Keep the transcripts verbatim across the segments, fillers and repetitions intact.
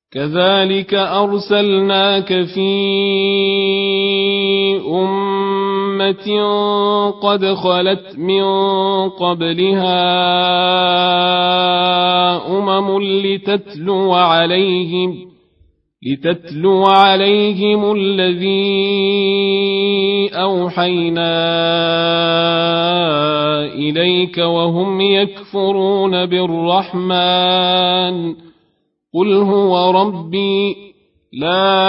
كذلك أرسلناك في أمة قد خلت من قبلها أمم لتتلو عليهم لتتلو عليهم الذي أوحينا إليك وهم يكفرون بالرحمن قل هو ربي لا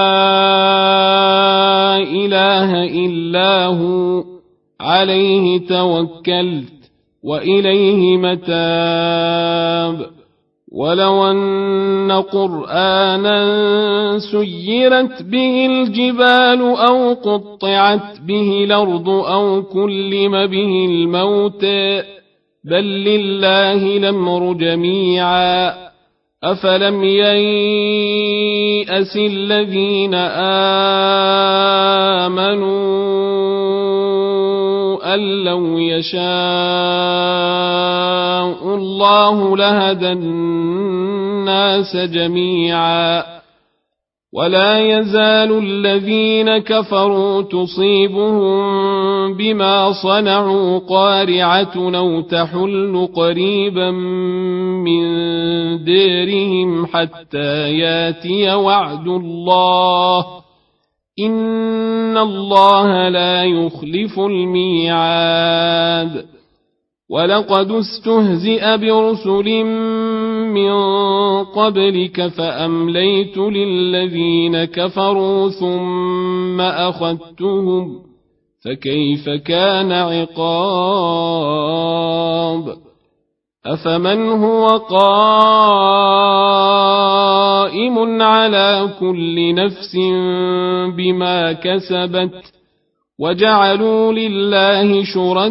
إله إلا هو عليه توكلت وإليه متاب ولو أن قرآنا سيرت به الجبال أو قطعت به الأرض أو كلم به الموت بل لله الأمر جميعا أفلم ييأس الذين آمنوا أن لو يشاء الله لهدى الناس جميعا ولا يزال الذين كفروا تصيبهم بما صنعوا قارعة أو تحل قريبا من ديرهم حتى ياتي وعد الله إن الله لا يخلف الميعاد ولقد استهزئ برسل من قبلك فأمليت للذين كفروا ثم أخذتهم فكيف كان عقاب أفمن هو قائم على كل نفس بما كسبت وجعلوا لله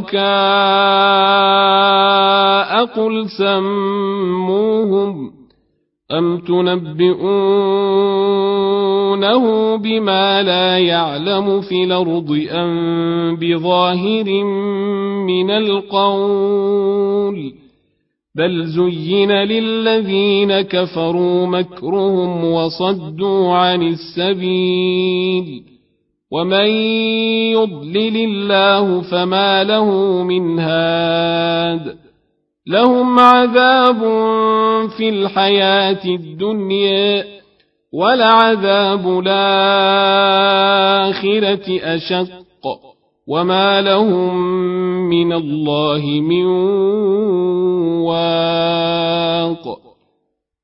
شركاء قل سموهم أم تنبئونه بما لا يعلم في الأرض أم بظاهر من القول بل زين للذين كفروا مكرهم وصدوا عن السبيل ومن يضلل الله فما له من هاد لهم عذاب في الحياة الدنيا ولعذاب الآخرة أشق وما لهم من الله من واق